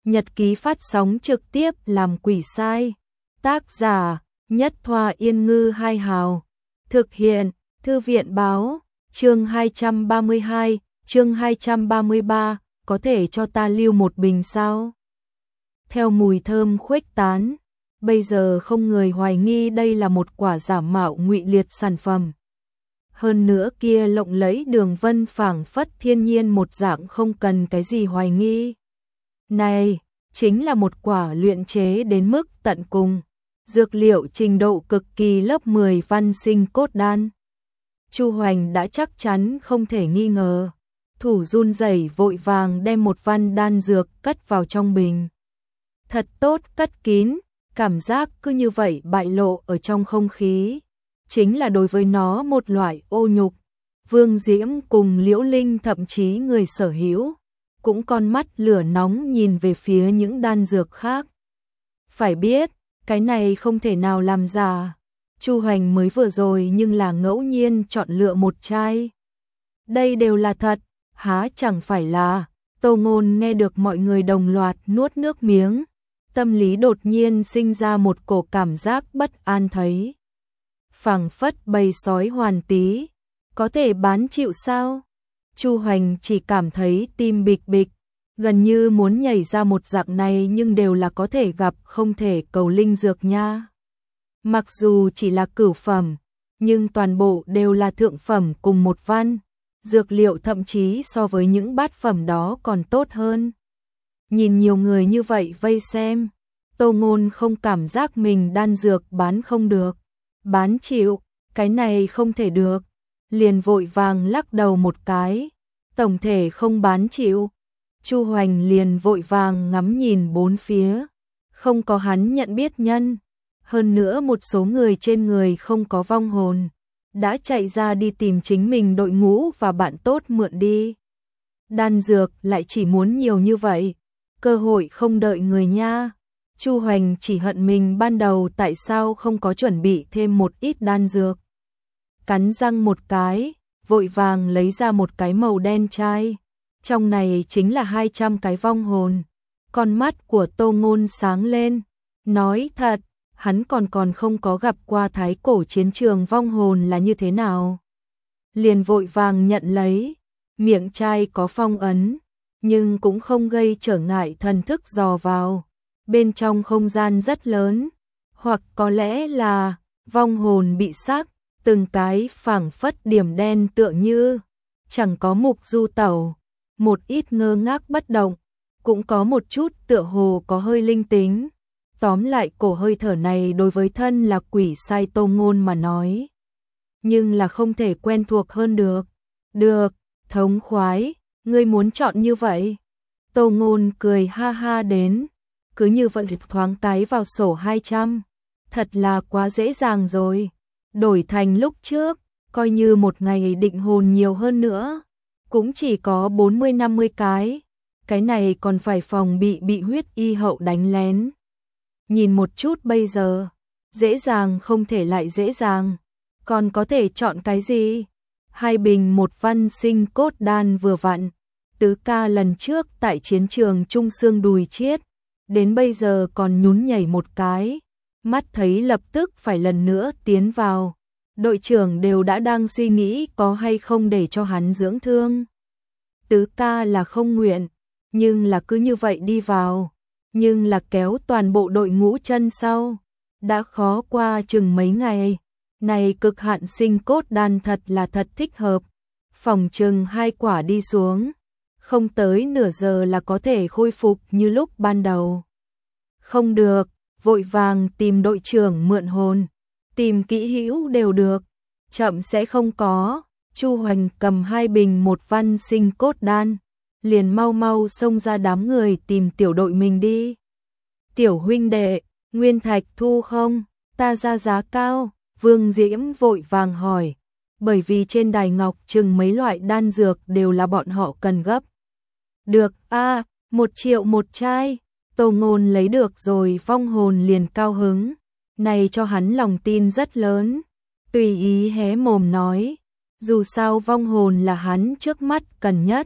Nhật ký phát sóng trực tiếp làm quỷ sai. Tác giả Nhất Thoa Yên Ngư Hai Hào. Thực hiện Thư viện Báo. Chương 232, chương 233, có thể cho ta lưu một bình sao? Theo mùi thơm khuếch tán, bây giờ không người hoài nghi đây là một quả giả mạo ngụy liệt sản phẩm. Hơn nữa kia lộng lẫy đường vân phảng phất thiên nhiên một dạng, không cần cái gì hoài nghi. Này, chính là một quả luyện chế đến mức tận cùng, dược liệu trình độ cực kỳ lớp 10 văn sinh cốt đan. Chu Hoành đã chắc chắn không thể nghi ngờ, thủ run rẩy vội vàng đem một văn đan dược cất vào trong bình. Thật tốt cất kín, cảm giác cứ như vậy bại lộ ở trong không khí, chính là đối với nó một loại ô nhục. Vương Diễm cùng Liễu Linh thậm chí người sở hữu cũng con mắt lửa nóng nhìn về phía những đan dược khác. Phải biết, cái này không thể nào làm giả. Chu Hoành mới vừa rồi nhưng là ngẫu nhiên chọn lựa một chai. Đây đều là thật, há chẳng phải là. Tô Ngôn nghe được mọi người đồng loạt nuốt nước miếng, tâm lý đột nhiên sinh ra một cổ cảm giác bất an, thấy phảng phất bầy sói hoàn tí, có thể bán chịu sao? Chu Hoành chỉ cảm thấy tim bịch bịch, gần như muốn nhảy ra một dạng này, nhưng đều là có thể gặp không thể cầu linh dược nha. Mặc dù chỉ là cửu phẩm, nhưng toàn bộ đều là thượng phẩm cùng một văn, dược liệu thậm chí so với những bát phẩm đó còn tốt hơn. Nhìn nhiều người như vậy vây xem, Tô Ngôn không cảm giác mình đan dược bán không được, bán chịu, cái này không thể được, liền vội vàng lắc đầu một cái, tổng thể không bán chịu. Chu Hoành liền vội vàng ngắm nhìn bốn phía, không có hắn nhận biết nhân, hơn nữa một số người trên người không có vong hồn, đã chạy ra đi tìm chính mình đội ngũ và bạn tốt mượn đi. Đan dược lại chỉ muốn nhiều như vậy, cơ hội không đợi người nha. Chu Hoành chỉ hận mình ban đầu tại sao không có chuẩn bị thêm một ít đan dược. Cắn răng một cái, vội vàng lấy ra một cái màu đen chai. Trong này chính là 200 cái vong hồn. Con mắt của Tô Ngôn sáng lên, nói thật, hắn còn không có gặp qua thái cổ chiến trường vong hồn là như thế nào. Liền vội vàng nhận lấy, miệng chai có phong ấn, nhưng cũng không gây trở ngại thần thức dò vào. Bên trong không gian rất lớn, hoặc có lẽ là vong hồn bị xác, từng cái phảng phất điểm đen tựa như chẳng có mục du tẩu, một ít ngơ ngác bất động, cũng có một chút tựa hồ có hơi linh tính. Tóm lại cổ hơi thở này đối với thân là quỷ sai Tô Ngôn mà nói, nhưng là không thể quen thuộc hơn được. Được, thống khoái, ngươi muốn chọn như vậy. Tô Ngôn cười ha ha đến, cứ như vậy thoáng tái vào sổ 200, thật là quá dễ dàng rồi. Đổi thành lúc trước, coi như một ngày định hồn nhiều hơn nữa, cũng chỉ có 40-50 cái này còn phải phòng bị huyết y hậu đánh lén. Nhìn một chút bây giờ, dễ dàng không thể lại dễ dàng, còn có thể chọn cái gì? 2 bình một văn sinh cốt đan vừa vặn, Tứ ca lần trước tại chiến trường Trung Xương đùi chiết, đến bây giờ còn nhún nhảy một cái, mắt thấy lập tức phải lần nữa tiến vào. Đội trưởng đều đã đang suy nghĩ có hay không để cho hắn dưỡng thương. Tứ ca là không nguyện, nhưng là cứ như vậy đi vào, nhưng là kéo toàn bộ đội ngũ chân sau, đã khó qua chừng mấy ngày. Này cực hạn sinh cốt đan thật là thật thích hợp, phòng chừng 2 quả đi xuống, không tới nửa giờ là có thể khôi phục như lúc ban đầu. Không được, vội vàng tìm đội trưởng mượn hồn, tìm kỹ hữu đều được, chậm sẽ không có. Chu Hoành cầm 2 bình một văn sinh cốt đan, liền mau mau xông ra đám người tìm tiểu đội mình đi. Tiểu huynh đệ, nguyên thạch thu không? Ta ra giá cao. Vương Diễm vội vàng hỏi, bởi vì trên đài ngọc chừng mấy loại đan dược đều là bọn họ cần gấp. Được a, 1 triệu một chai. Tô Ngôn lấy được rồi, vong hồn liền cao hứng, này cho hắn lòng tin rất lớn, tùy ý hé mồm nói, dù sao vong hồn là hắn trước mắt cần nhất,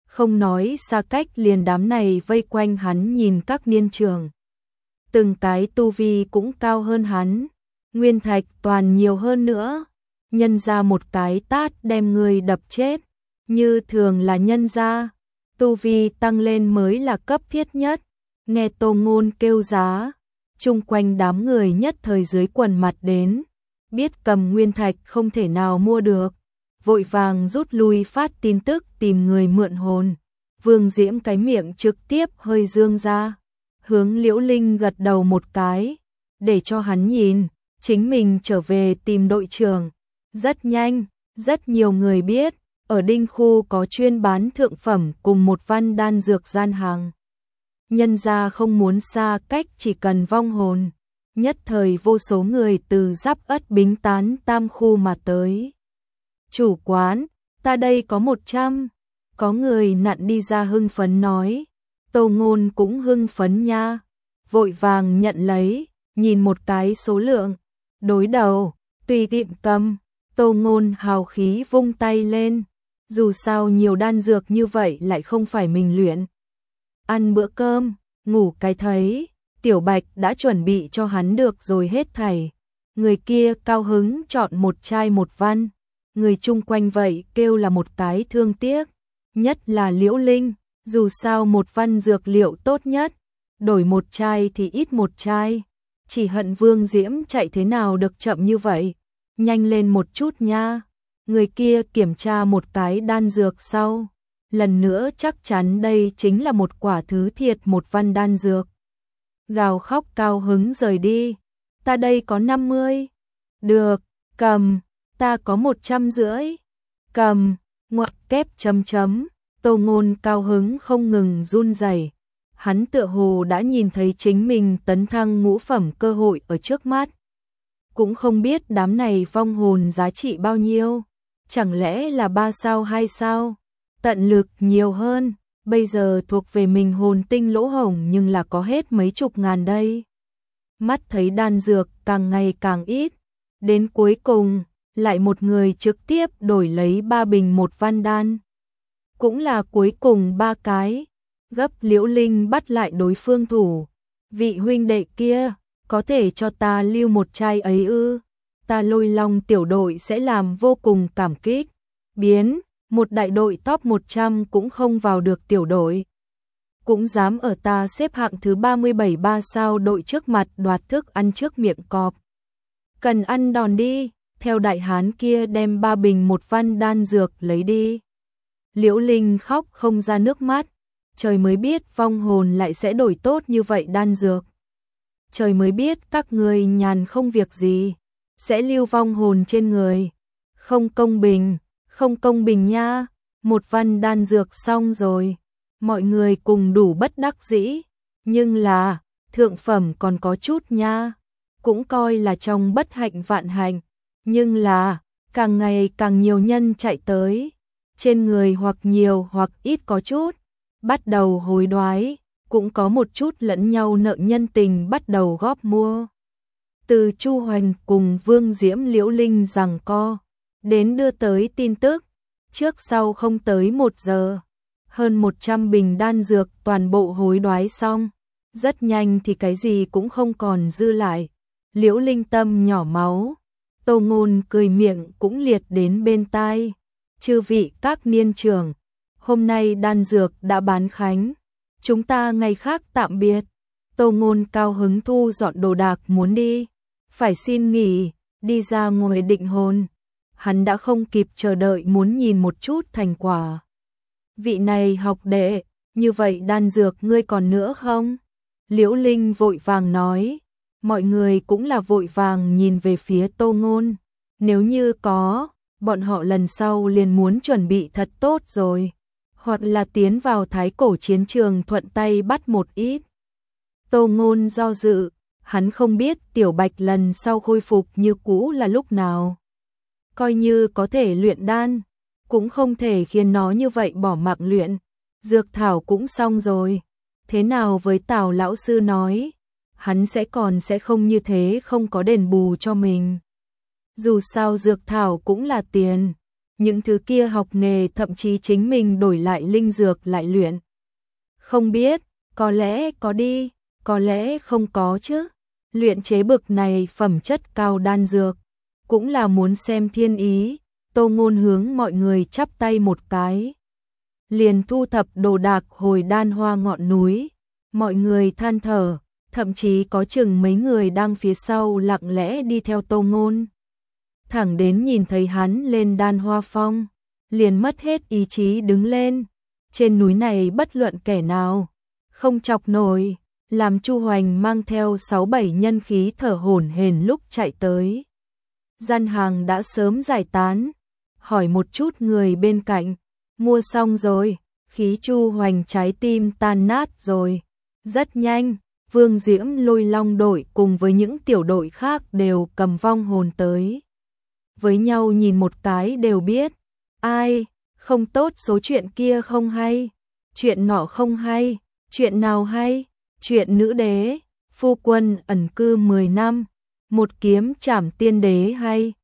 không nói xa cách liền đám này vây quanh hắn nhìn các niên trường. Từng cái tu vi cũng cao hơn hắn, nguyên thạch toàn nhiều hơn nữa, nhân ra một cái tát đem người đập chết, như thường là nhân ra, tu vi tăng lên mới là cấp thiết nhất. Nghe Tô Ngôn kêu giá, chung quanh đám người nhất thời dưới quần mặt đến, biết cầm nguyên thạch không thể nào mua được, vội vàng rút lui phát tin tức tìm người mượn hồn. Vương Diễm cái miệng trực tiếp hơi dương ra, hướng Liễu Linh gật đầu một cái, để cho hắn nhìn, chính mình trở về tìm đội trưởng. Rất nhanh, rất nhiều người biết, ở Đinh Khu có chuyên bán thượng phẩm cùng một văn đan dược gian hàng. Nhân ra không muốn xa cách chỉ cần vong hồn, nhất thời vô số người từ Giáp Ất Bính Tán Tam Khu mà tới. Chủ quán, ta đây có 100. Có người nặn đi ra hưng phấn nói. Tô Ngôn cũng hưng phấn nha, vội vàng nhận lấy, nhìn một cái số lượng, đối đầu, tùy tiện cầm. Tô Ngôn hào khí vung tay lên, dù sao nhiều đan dược như vậy lại không phải mình luyện. Ăn bữa cơm, ngủ cái thấy, Tiểu Bạch đã chuẩn bị cho hắn được rồi hết thảy. Người kia cao hứng chọn một chai một văn, người chung quanh vậy kêu là một cái thương tiếc, nhất là Liễu Linh, dù sao một văn dược liệu tốt nhất, đổi một chai thì ít một chai, chỉ hận Vương Diễm chạy thế nào được chậm như vậy, nhanh lên một chút nha. Người kia kiểm tra một cái đan dược sau, lần nữa chắc chắn đây chính là một quả thứ thiệt một văn đan dược. Gào khóc cao hứng rời đi, ta đây có 50. Được, cầm, ta có 150. Cầm, ngoặc kép chấm chấm. Tô Ngôn cao hứng không ngừng run rẩy. Hắn tựa hồ đã nhìn thấy chính mình tấn thăng ngũ phẩm cơ hội ở trước mắt. Cũng không biết đám này vong hồn giá trị bao nhiêu, chẳng lẽ là 3 sao 2 sao, tận lực nhiều hơn, bây giờ thuộc về mình hồn tinh lỗ hổng nhưng là có hết mấy chục ngàn đây. Mắt thấy đan dược càng ngày càng ít, đến cuối cùng, lại một người trực tiếp đổi lấy 3 bình một văn đan. Cũng là cuối cùng 3 cái, gấp. Liễu Linh bắt lại đối phương thủ. Vị huynh đệ kia, có thể cho ta lưu một chai ấy ư? Ta Lôi Long tiểu đội sẽ làm vô cùng cảm kích. Biến, một đại đội top 100 cũng không vào được tiểu đội. Cũng dám ở ta xếp hạng thứ 37 3 sao đội trước mặt đoạt thức ăn trước miệng cọp. Cần ăn đòn đi, theo đại hán kia đem 3 bình một văn đan dược lấy đi. Liễu Linh khóc không ra nước mắt, trời mới biết vong hồn lại sẽ đổi tốt như vậy đan dược. Trời mới biết các người nhàn không việc gì, sẽ lưu vong hồn trên người. Không công bình, không công bình nha, một văn đan dược xong rồi. Mọi người cùng đủ bất đắc dĩ, nhưng là, thượng phẩm còn có chút nha, cũng coi là trong bất hạnh vạn hạnh, nhưng là, càng ngày càng nhiều nhân chạy tới, trên người hoặc nhiều hoặc ít có chút, bắt đầu hối đoái, cũng có một chút lẫn nhau nợ nhân tình bắt đầu góp mua. Từ Chu Hoành cùng Vương Diễm Liễu Linh giằng co, đến đưa tới tin tức, trước sau không tới 1 giờ. Hơn 100 bình đan dược toàn bộ hối đoái xong, rất nhanh thì cái gì cũng không còn dư lại. Liễu Linh tâm nhỏ máu, Tô Ngôn cười miệng cũng liệt đến bên tai. Chư vị các niên trưởng, hôm nay đan dược đã bán khánh, chúng ta ngày khác tạm biệt. Tô Ngôn cao hứng thu dọn đồ đạc muốn đi, phải xin nghỉ, đi ra ngoài định hồn. Hắn đã không kịp chờ đợi muốn nhìn một chút thành quả. Vị này học đệ, như vậy đan dược ngươi còn nữa không? Liễu Linh vội vàng nói, mọi người cũng là vội vàng nhìn về phía Tô Ngôn. Nếu như có, bọn họ lần sau liền muốn chuẩn bị thật tốt rồi, hoặc là tiến vào thái cổ chiến trường thuận tay bắt một ít. Tô Ngôn do dự, hắn không biết Tiểu Bạch lần sau khôi phục như cũ là lúc nào. Coi như có thể luyện đan, cũng không thể khiến nó như vậy bỏ mặc luyện. Dược thảo cũng xong rồi, thế nào với Tào lão sư nói, hắn sẽ không như thế không có đền bù cho mình. Dù sao dược thảo cũng là tiền, những thứ kia học nghề, thậm chí chính mình đổi lại linh dược lại luyện. Không biết, có lẽ có đi, có lẽ không có chứ. Luyện chế bực này phẩm chất cao đan dược, cũng là muốn xem thiên ý. Tô Ngôn hướng mọi người chắp tay một cái, liền thu thập đồ đạc hồi Đan Hoa ngọn núi. Mọi người than thở, thậm chí có chừng mấy người đang phía sau lặng lẽ đi theo Tô Ngôn. Thẳng đến nhìn thấy hắn lên Đan Hoa Phong, liền mất hết ý chí đứng lên. Trên núi này bất luận kẻ nào không chọc nổi, làm Chu Hoành mang theo 6-7 nhân khí thở hổn hển lúc chạy tới. Gian hàng đã sớm giải tán, hỏi một chút người bên cạnh, mua xong rồi, khí Chu Hoành trái tim tan nát rồi. Rất nhanh, Vương Diễm Lôi Long đội cùng với những tiểu đội khác đều cầm vong hồn tới. Với nhau nhìn một cái đều biết, ai, không tốt, số chuyện kia không hay, chuyện nọ không hay, chuyện nào hay, chuyện nữ đế, phu quân ẩn cư 10 năm, một kiếm trảm tiên đế hay,